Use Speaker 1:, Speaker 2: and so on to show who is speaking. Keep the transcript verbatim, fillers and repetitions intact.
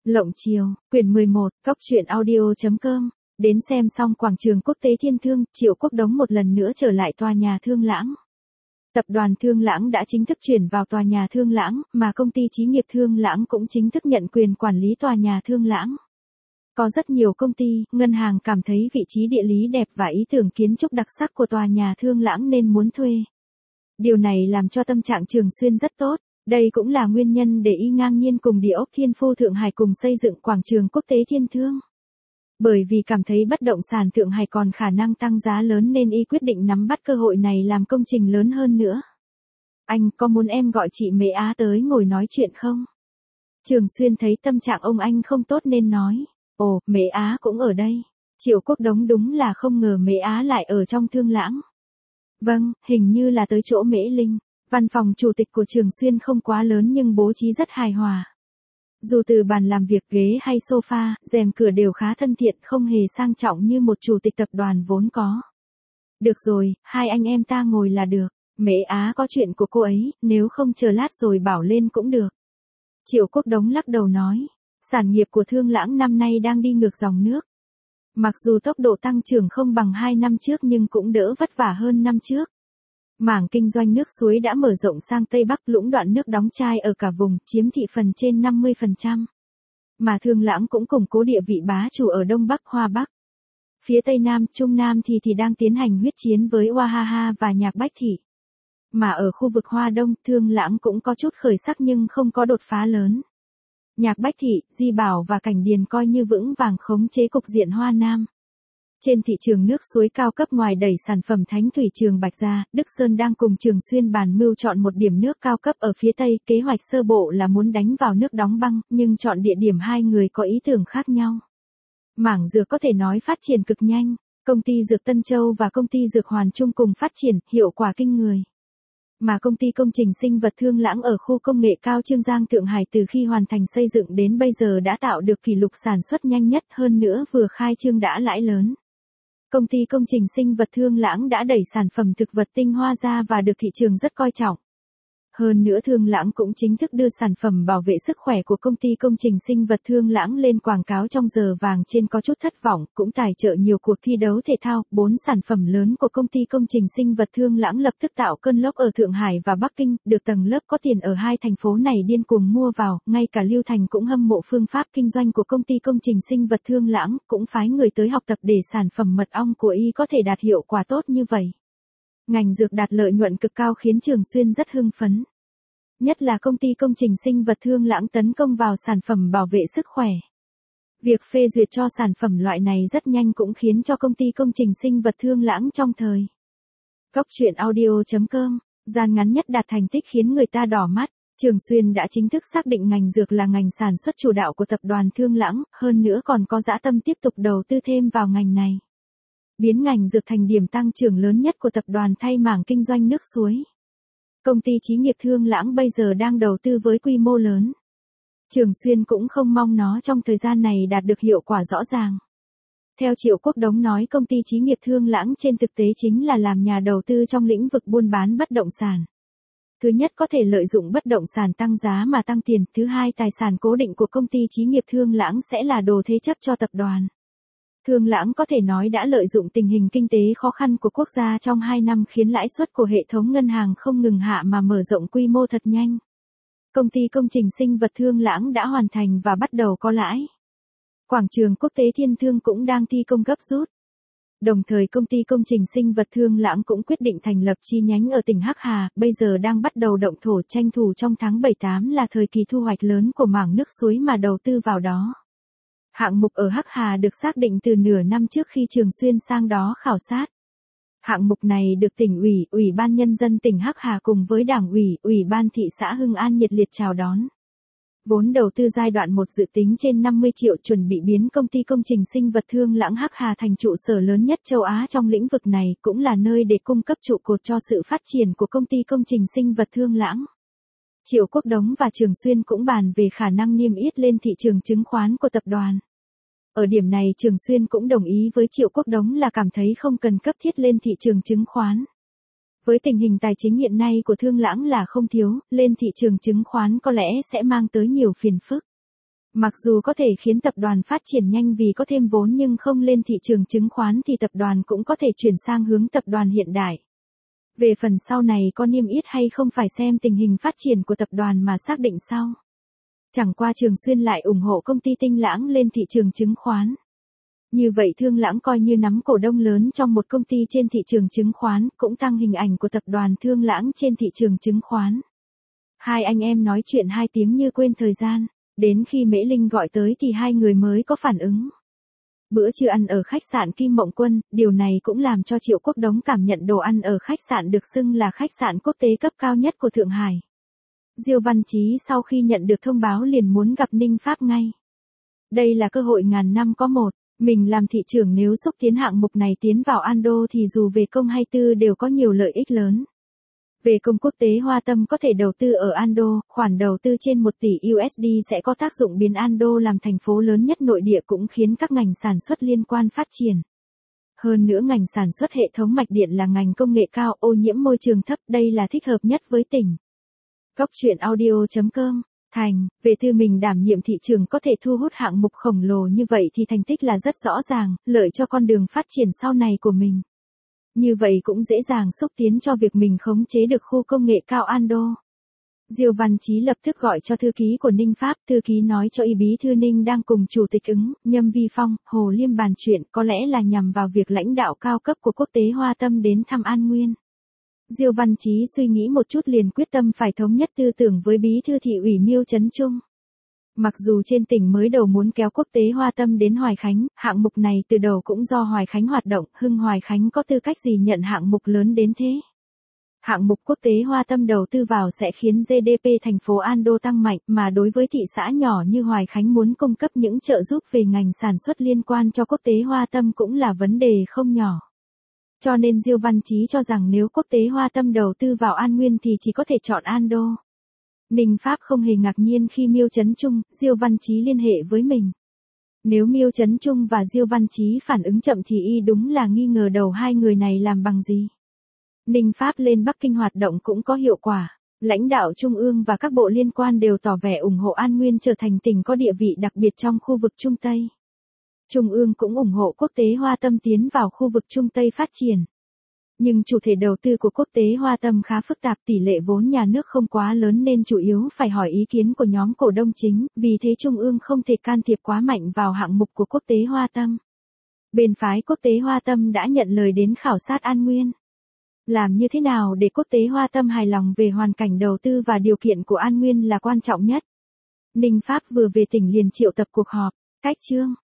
Speaker 1: Lộng Chiều, quyển mười một, cóc truyện audio chấm com. Đến xem xong quảng trường quốc tế Thiên Thương, Triệu Quốc Đống một lần nữa trở lại tòa nhà Thương Lãng. Tập đoàn Thương Lãng đã chính thức chuyển vào tòa nhà Thương Lãng, mà công ty Chí nghiệp Thương Lãng cũng chính thức nhận quyền quản lý tòa nhà Thương Lãng. Có rất nhiều công ty, ngân hàng cảm thấy vị trí địa lý đẹp và ý tưởng kiến trúc đặc sắc của tòa nhà Thương Lãng nên muốn thuê. Điều này làm cho tâm trạng Trường Xuyên rất tốt. Đây cũng là nguyên nhân để y ngang nhiên cùng Địa ốc Thiên Phu Thượng Hải cùng xây dựng quảng trường quốc tế Thiên Thương. Bởi vì cảm thấy bất động sản Thượng Hải còn khả năng tăng giá lớn nên y quyết định nắm bắt cơ hội này làm công trình lớn hơn nữa. Anh có muốn em gọi chị Mễ Á tới ngồi nói chuyện không? Trường Xuyên thấy tâm trạng ông anh không tốt nên nói. Ồ, Mễ Á cũng ở đây. Triệu Quốc Đống đúng là không ngờ Mễ Á lại ở trong Thương Lãng. Vâng, hình như là tới chỗ Mễ Linh. Văn phòng chủ tịch của Trường Xuyên không quá lớn nhưng bố trí rất hài hòa. Dù từ bàn làm việc, ghế hay sofa, rèm cửa đều khá thân thiện, không hề sang trọng như một chủ tịch tập đoàn vốn có. Được rồi, hai anh em ta ngồi là được. Mễ Á có chuyện của cô ấy, nếu không chờ lát rồi bảo lên cũng được. Triệu Quốc Đống lắc đầu nói, sản nghiệp của Thương Lãng năm nay đang đi ngược dòng nước. Mặc dù tốc độ tăng trưởng không bằng hai năm trước nhưng cũng đỡ vất vả hơn năm trước. Mảng kinh doanh nước suối đã mở rộng sang Tây Bắc, lũng đoạn nước đóng chai ở cả vùng, chiếm thị phần trên năm mươi phần trăm. Mà Thương Lãng cũng củng cố địa vị bá chủ ở Đông Bắc, Hoa Bắc. Phía Tây Nam, Trung Nam thì thì đang tiến hành huyết chiến với Oahaha và Nhạc Bách Thị. Mà ở khu vực Hoa Đông, Thương Lãng cũng có chút khởi sắc nhưng không có đột phá lớn. Nhạc Bách Thị, Di Bảo và Cảnh Điền coi như vững vàng khống chế cục diện Hoa Nam. Trên thị trường nước suối cao cấp, ngoài đẩy sản phẩm Thánh Thủy Trường Bạch ra, Đức Sơn đang cùng Trường Xuyên bàn mưu chọn một điểm nước cao cấp ở phía Tây, kế hoạch sơ bộ là muốn đánh vào nước đóng băng, nhưng chọn địa điểm hai người có ý tưởng khác nhau. Mảng dược có thể nói phát triển cực nhanh, công ty dược Tân Châu và công ty dược Hoàn Trung cùng phát triển, hiệu quả kinh người. Mà công ty công trình sinh vật Thương Lãng ở khu công nghệ cao Trương Giang Thượng Hải từ khi hoàn thành xây dựng đến bây giờ đã tạo được kỷ lục sản xuất nhanh nhất, hơn nữa vừa khai trương đã lãi lớn. Công ty công trình sinh vật Thương Lãng đã đẩy sản phẩm thực vật tinh hoa ra và được thị trường rất coi trọng. Hơn nữa Thương Lãng cũng chính thức đưa sản phẩm bảo vệ sức khỏe của công ty công trình sinh vật Thương Lãng lên quảng cáo trong giờ vàng trên, có chút thất vọng, cũng tài trợ nhiều cuộc thi đấu thể thao. Bốn sản phẩm lớn của công ty công trình sinh vật Thương Lãng lập tức tạo cơn lốc ở Thượng Hải và Bắc Kinh, được tầng lớp có tiền ở hai thành phố này điên cuồng mua vào, ngay cả Lưu Thành cũng hâm mộ phương pháp kinh doanh của công ty công trình sinh vật Thương Lãng, cũng phái người tới học tập để sản phẩm mật ong của y có thể đạt hiệu quả tốt như vậy. Ngành dược đạt lợi nhuận cực cao khiến Trường Xuyên rất hưng phấn. Nhất là công ty công trình sinh vật Thương Lãng tấn công vào sản phẩm bảo vệ sức khỏe. Việc phê duyệt cho sản phẩm loại này rất nhanh cũng khiến cho công ty công trình sinh vật Thương Lãng trong thời. Cóc truyện audio chấm com, gian ngắn nhất đạt thành tích khiến người ta đỏ mắt. Trường Xuyên đã chính thức xác định ngành dược là ngành sản xuất chủ đạo của tập đoàn Thương Lãng, hơn nữa còn có dã tâm tiếp tục đầu tư thêm vào ngành này. Biến ngành dược thành điểm tăng trưởng lớn nhất của tập đoàn thay mảng kinh doanh nước suối. Công ty Chí nghiệp Thương Lãng bây giờ đang đầu tư với quy mô lớn. Trường Xuyên cũng không mong nó trong thời gian này đạt được hiệu quả rõ ràng. Theo Triệu Quốc Đống nói, công ty Chí nghiệp Thương Lãng trên thực tế chính là làm nhà đầu tư trong lĩnh vực buôn bán bất động sản. Thứ nhất, có thể lợi dụng bất động sản tăng giá mà tăng tiền. Thứ hai, tài sản cố định của công ty Chí nghiệp Thương Lãng sẽ là đồ thế chấp cho tập đoàn. Thương Lãng có thể nói đã lợi dụng tình hình kinh tế khó khăn của quốc gia trong hai năm khiến lãi suất của hệ thống ngân hàng không ngừng hạ mà mở rộng quy mô thật nhanh. Công ty công trình sinh vật Thương Lãng đã hoàn thành và bắt đầu có lãi. Quảng trường quốc tế Thiên Thương cũng đang thi công gấp rút. Đồng thời công ty công trình sinh vật Thương Lãng cũng quyết định thành lập chi nhánh ở tỉnh Hắc Hà, bây giờ đang bắt đầu động thổ, tranh thủ trong tháng bảy tám là thời kỳ thu hoạch lớn của mảng nước suối mà đầu tư vào đó. Hạng mục ở Hắc Hà được xác định từ nửa năm trước khi Trường Xuyên sang đó khảo sát. Hạng mục này được tỉnh ủy, Ủy ban Nhân dân tỉnh Hắc Hà cùng với Đảng ủy, Ủy ban thị xã Hưng An nhiệt liệt chào đón. Vốn đầu tư giai đoạn một dự tính trên năm mươi triệu, chuẩn bị biến công ty công trình sinh vật Thương Lãng Hắc Hà thành trụ sở lớn nhất châu Á trong lĩnh vực này, cũng là nơi để cung cấp trụ cột cho sự phát triển của công ty công trình sinh vật Thương Lãng. Triệu Quốc Đống và Trường Xuyên cũng bàn về khả năng niêm yết lên thị trường chứng khoán của tập đoàn. Ở điểm này Trường Xuyên cũng đồng ý với Triệu Quốc Đống là cảm thấy không cần cấp thiết lên thị trường chứng khoán. Với tình hình tài chính hiện nay của Thương Lãng là không thiếu, lên thị trường chứng khoán có lẽ sẽ mang tới nhiều phiền phức. Mặc dù có thể khiến tập đoàn phát triển nhanh vì có thêm vốn nhưng không lên thị trường chứng khoán thì tập đoàn cũng có thể chuyển sang hướng tập đoàn hiện đại. Về phần sau này có niêm yết hay không phải xem tình hình phát triển của tập đoàn mà xác định sau. Chẳng qua Trường Xuyên lại ủng hộ công ty Tinh Lãng lên thị trường chứng khoán. Như vậy Thương Lãng coi như nắm cổ đông lớn trong một công ty trên thị trường chứng khoán, cũng tăng hình ảnh của tập đoàn Thương Lãng trên thị trường chứng khoán. Hai anh em nói chuyện hai tiếng như quên thời gian, đến khi Mễ Linh gọi tới thì hai người mới có phản ứng. Bữa trưa ăn ở khách sạn Kim Mộng Quân, điều này cũng làm cho Triệu Quốc Đống cảm nhận đồ ăn ở khách sạn được xưng là khách sạn quốc tế cấp cao nhất của Thượng Hải. Diêu Văn Chí sau khi nhận được thông báo liền muốn gặp Ninh Pháp ngay. Đây là cơ hội ngàn năm có một, mình làm thị trưởng nếu xúc tiến hạng mục này tiến vào Ando thì dù về công hay tư đều có nhiều lợi ích lớn. Về công quốc tế Hoa Tâm có thể đầu tư ở Ando, khoản đầu tư trên một tỷ u ét đê sẽ có tác dụng biến Ando làm thành phố lớn nhất nội địa cũng khiến các ngành sản xuất liên quan phát triển. Hơn nữa ngành sản xuất hệ thống mạch điện là ngành công nghệ cao, ô nhiễm môi trường thấp, đây là thích hợp nhất với tỉnh. Góc truyện audio chấm com, Thành, về tư mình đảm nhiệm thị trường có thể thu hút hạng mục khổng lồ như vậy thì thành tích là rất rõ ràng, lợi cho con đường phát triển sau này của mình. Như vậy cũng dễ dàng xúc tiến cho việc mình khống chế được khu công nghệ cao Ando. Diêu Văn Chí lập tức gọi cho thư ký của Ninh Pháp, thư ký nói cho Y bí thư Ninh đang cùng chủ tịch ứng, Nhâm Vi Phong, Hồ Liêm bàn chuyện có lẽ là nhằm vào việc lãnh đạo cao cấp của quốc tế Hoa Tâm đến thăm An Nguyên. Diêu Văn Chí suy nghĩ một chút liền quyết tâm phải thống nhất tư tưởng với bí thư thị ủy Miêu Trấn Trung. Mặc dù trên tỉnh mới đầu muốn kéo quốc tế Hoa Tâm đến Hoài Khánh, hạng mục này từ đầu cũng do Hoài Khánh hoạt động, Hưng Hoài Khánh có tư cách gì nhận hạng mục lớn đến thế. Hạng mục quốc tế Hoa Tâm đầu tư vào sẽ khiến giê đê pê thành phố Ando tăng mạnh, mà đối với thị xã nhỏ như Hoài Khánh muốn cung cấp những trợ giúp về ngành sản xuất liên quan cho quốc tế Hoa Tâm cũng là vấn đề không nhỏ. Cho nên Diêu Văn Chí cho rằng nếu quốc tế Hoa Tâm đầu tư vào An Nguyên thì chỉ có thể chọn Ando. Ninh Pháp không hề ngạc nhiên khi Miêu Trấn Trung, Diêu Văn Chí liên hệ với mình. Nếu Miêu Trấn Trung và Diêu Văn Chí phản ứng chậm thì y đúng là nghi ngờ đầu hai người này làm bằng gì. Ninh Pháp lên Bắc Kinh hoạt động cũng có hiệu quả. Lãnh đạo Trung ương và các bộ liên quan đều tỏ vẻ ủng hộ An Nguyên trở thành tỉnh có địa vị đặc biệt trong khu vực Trung Tây. Trung ương cũng ủng hộ quốc tế Hoa Tâm tiến vào khu vực Trung Tây phát triển. Nhưng chủ thể đầu tư của quốc tế Hoa Tâm khá phức tạp, tỷ lệ vốn nhà nước không quá lớn nên chủ yếu phải hỏi ý kiến của nhóm cổ đông chính, vì thế Trung ương không thể can thiệp quá mạnh vào hạng mục của quốc tế Hoa Tâm. Bên phái quốc tế Hoa Tâm đã nhận lời đến khảo sát An Nguyên. Làm như thế nào để quốc tế Hoa Tâm hài lòng về hoàn cảnh đầu tư và điều kiện của An Nguyên là quan trọng nhất. Ninh Pháp vừa về tỉnh liền triệu tập cuộc họp, cách chương.